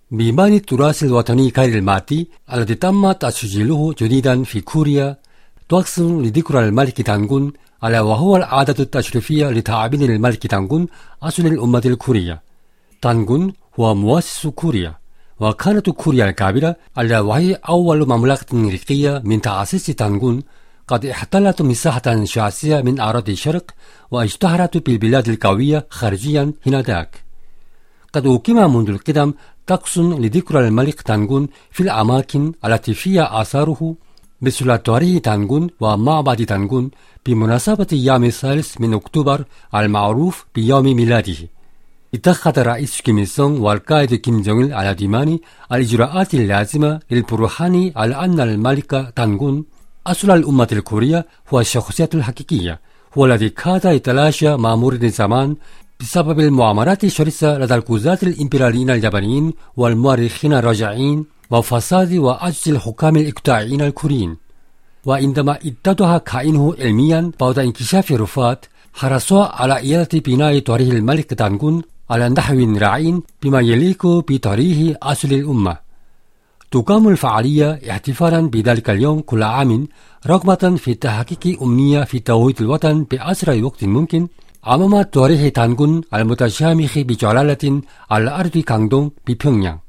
بيبان التراث الوطني غير المادي الذي تم تسجيله جديدا في كوريا طقس لذكرى الملك دانغون، ألا وهو العادة التشريفية لتعابين الملك دانغون أصل الأمة الكورية. دانغون هو مؤسس كوريا، وكانت كوريا الكبيرة ألا وهي أول مملكة ريقية من تأسيس دانغون قد احتلت مساحة شاسعة من أراضي الشرق واشتهرت بالبلاد القوية خارجيا هناك. قد أقيم منذ القدم طقس لذكرى الملك دانغون في الأماكن التي فيها آثاره، مثل تاريخ دانغون ومعبد دانغون بمناسبة يوم الثالث من أكتوبر المعروف بيوم ميلاده. اتخذ الرئيس كيم إل سونغ والقائد كيم جونغ إل القديمان الإجراءات اللازمة للبرهان على أن الملك دانغون أصل الأمة الكورية هو الشخصية الحقيقية، هو الذي كاد يتلاشى مع مرور الزمان بسبب المؤامرات الشرسة لدى القضاة الإمبرياليين اليابانيين والمؤرخين الراجعين وفساد وعجز الحكام الإقطاعيين الكوريين. وعندما ادعى كائنه علميا بعد انكشاف رفات، حرصوا على إعادة بناء تاريخ الملك دانغون على نحو راعٍ بما يليق بتاريخ أصل الأمة. تقام الفعالية احتفالا بذلك اليوم كل عام، رغبة في تحقيق أمنية في توحيد الوطن بأسرع وقت ممكن أمام تاريخ دانغون المتشامخ بجلالة على أرض كاندونغ ببيونغيانغ.